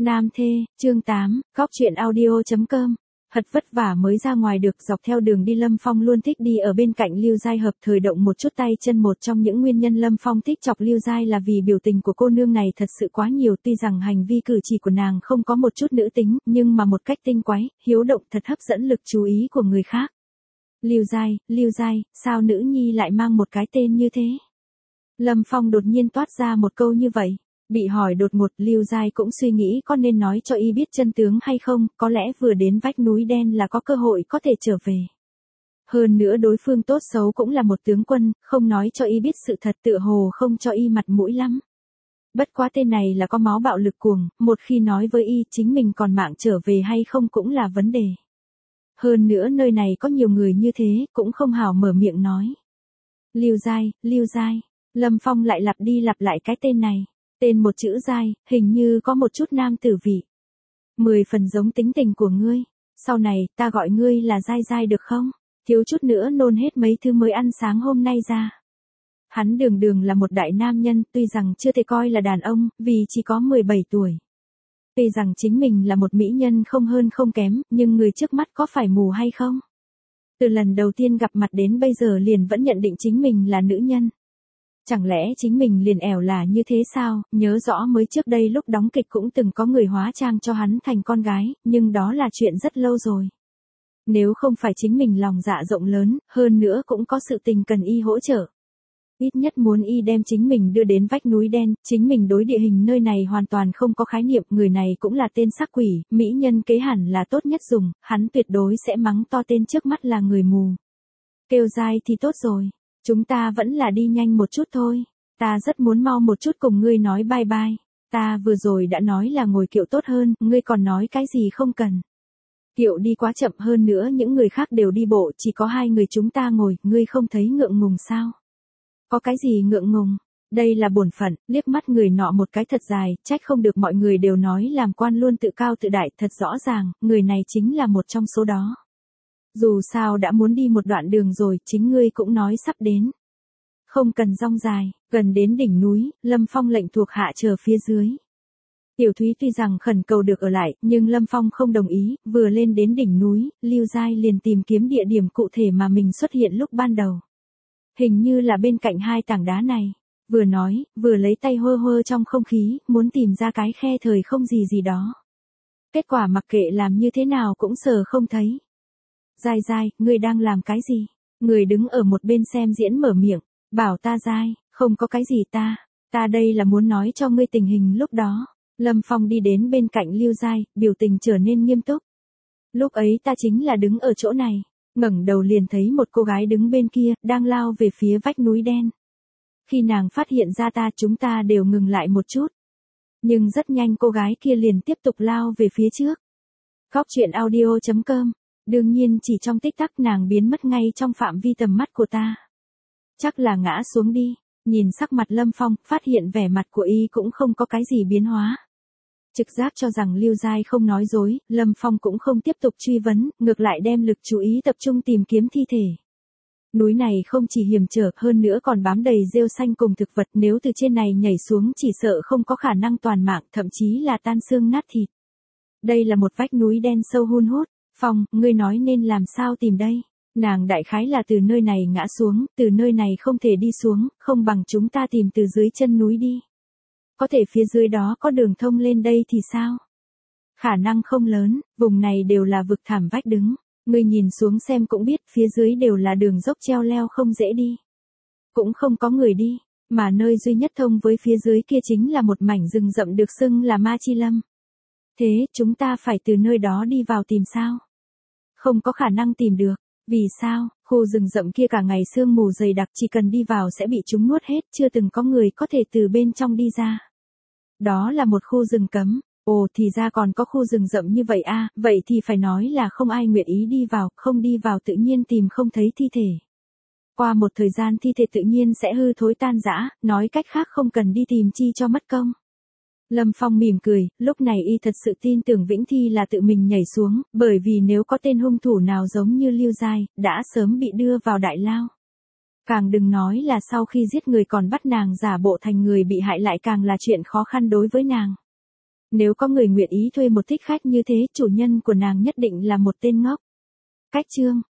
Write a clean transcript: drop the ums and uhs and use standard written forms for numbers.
Nam thê, chương 8, góc truyện audio.com. Thật vất vả mới ra ngoài được, dọc theo đường đi Lâm Phong luôn thích đi ở bên cạnh Lưu Giai hợp thời động một chút tay chân. Một trong những nguyên nhân Lâm Phong thích chọc Lưu Giai là vì biểu tình của cô nương này thật sự quá nhiều, tuy rằng hành vi cử chỉ của nàng không có một chút nữ tính, nhưng mà một cách tinh quái, hiếu động thật hấp dẫn lực chú ý của người khác. Lưu Giai, sao nữ nhi lại mang một cái tên như thế? Lâm Phong đột nhiên toát ra một câu như vậy. Bị hỏi đột ngột, Lưu Giai cũng suy nghĩ có nên nói cho y biết chân tướng hay không, có lẽ vừa đến vách núi đen là có cơ hội có thể trở về. Hơn nữa đối phương tốt xấu cũng là một tướng quân, không nói cho y biết sự thật tựa hồ không cho y mặt mũi lắm. Bất quá tên này là có máu bạo lực cuồng, một khi nói với y chính mình còn mạng trở về hay không cũng là vấn đề. Hơn nữa nơi này có nhiều người như thế, cũng không hảo mở miệng nói. Lưu Giai, Lâm Phong lại lặp đi lặp lại cái tên này. Tên một chữ Giai, hình như có một chút nam tử vị. 10 phần giống tính tình của ngươi. Sau này, ta gọi ngươi là Giai được không? Thiếu chút nữa nôn hết mấy thứ mới ăn sáng hôm nay ra. Hắn đường là một đại nam nhân, tuy rằng chưa thể coi là đàn ông, vì chỉ có 17 tuổi. Tuy rằng chính mình là một mỹ nhân không hơn không kém, nhưng người trước mắt có phải mù hay không? Từ lần đầu tiên gặp mặt đến bây giờ liền vẫn nhận định chính mình là nữ nhân. Chẳng lẽ chính mình liền ẻo là như thế sao? Nhớ rõ mới trước đây lúc đóng kịch cũng từng có người hóa trang cho hắn thành con gái, nhưng đó là chuyện rất lâu rồi. Nếu không phải chính mình lòng dạ rộng lớn, hơn nữa cũng có sự tình cần y hỗ trợ. Ít nhất muốn y đem chính mình đưa đến vách núi đen, chính mình đối địa hình nơi này hoàn toàn không có khái niệm, người này cũng là tên sắc quỷ, mỹ nhân kế hẳn là tốt nhất dùng, hắn tuyệt đối sẽ mắng to tên trước mắt là người mù. Kêu Giai thì tốt rồi. Chúng ta vẫn là đi nhanh một chút thôi. Ta rất muốn mau một chút cùng ngươi nói bye bye. Ta vừa rồi đã nói là ngồi kiệu tốt hơn, ngươi còn nói cái gì không cần. Kiệu đi quá chậm, hơn nữa những người khác đều đi bộ, chỉ có 2 người chúng ta ngồi, ngươi không thấy ngượng ngùng sao? Có cái gì ngượng ngùng? Đây là bổn phận. Liếc mắt người nọ một cái thật dài, trách không được mọi người đều nói làm quan luôn tự cao tự đại, thật rõ ràng, người này chính là một trong số đó. Dù sao đã muốn đi một đoạn đường rồi, chính ngươi cũng nói sắp đến. Không cần rong dài, gần đến đỉnh núi, Lâm Phong lệnh thuộc hạ chờ phía dưới. Tiểu Thúy tuy rằng khẩn cầu được ở lại, nhưng Lâm Phong không đồng ý, vừa lên đến đỉnh núi, Lưu Giai liền tìm kiếm địa điểm cụ thể mà mình xuất hiện lúc ban đầu. Hình như là bên cạnh 2 tảng đá này. Vừa nói, vừa lấy tay hơ trong không khí, muốn tìm ra cái khe thời không gì đó. Kết quả mặc kệ làm như thế nào cũng sờ không thấy. Giai, ngươi đang làm cái gì? Người đứng ở một bên xem diễn mở miệng, bảo ta Giai, không có cái gì ta đây là muốn nói cho ngươi tình hình lúc đó. Lâm Phong đi đến bên cạnh Lưu Giai, biểu tình trở nên nghiêm túc. Lúc ấy ta chính là đứng ở chỗ này, ngẩng đầu liền thấy một cô gái đứng bên kia, đang lao về phía vách núi đen. Khi nàng phát hiện ra chúng ta đều ngừng lại một chút. Nhưng rất nhanh cô gái kia liền tiếp tục lao về phía trước. Góc truyện audio.com. Đương nhiên chỉ trong tích tắc nàng biến mất ngay trong phạm vi tầm mắt của ta. Chắc là ngã xuống đi. Nhìn sắc mặt Lâm Phong, phát hiện vẻ mặt của y cũng không có cái gì biến hóa. Trực giác cho rằng Lưu Giai không nói dối, Lâm Phong cũng không tiếp tục truy vấn, ngược lại đem lực chú ý tập trung tìm kiếm thi thể. Núi này không chỉ hiểm trở, hơn nữa còn bám đầy rêu xanh cùng thực vật, nếu từ trên này nhảy xuống chỉ sợ không có khả năng toàn mạng, thậm chí là tan xương nát thịt. Đây là một vách núi đen sâu hun hút. Phong, ngươi nói nên làm sao tìm đây? Nàng đại khái là từ nơi này ngã xuống, từ nơi này không thể đi xuống, không bằng chúng ta tìm từ dưới chân núi đi. Có thể phía dưới đó có đường thông lên đây thì sao? Khả năng không lớn, vùng này đều là vực thảm vách đứng. Ngươi nhìn xuống xem cũng biết, phía dưới đều là đường dốc treo leo không dễ đi. Cũng không có người đi, mà nơi duy nhất thông với phía dưới kia chính là một mảnh rừng rậm được xưng là Ma Chi Lâm. Thế, chúng ta phải từ nơi đó đi vào tìm sao? Không có khả năng tìm được. Vì sao? Khu rừng rậm kia cả ngày sương mù dày đặc, chỉ cần đi vào sẽ bị chúng nuốt hết, chưa từng có người có thể từ bên trong đi ra. Đó là một khu rừng cấm. Ồ, thì ra còn có khu rừng rậm như vậy à, vậy thì phải nói là không ai nguyện ý đi vào, không đi vào tự nhiên tìm không thấy thi thể. Qua một thời gian thi thể tự nhiên sẽ hư thối tan rã, nói cách khác không cần đi tìm chi cho mất công. Lâm Phong mỉm cười, lúc này y thật sự tin tưởng Vĩnh Thi là tự mình nhảy xuống, bởi vì nếu có tên hung thủ nào giống như Lưu Giai, đã sớm bị đưa vào đại lao. Càng đừng nói là sau khi giết người còn bắt nàng giả bộ thành người bị hại lại càng là chuyện khó khăn đối với nàng. Nếu có người nguyện ý thuê một thích khách như thế, chủ nhân của nàng nhất định là một tên ngốc. Cách chương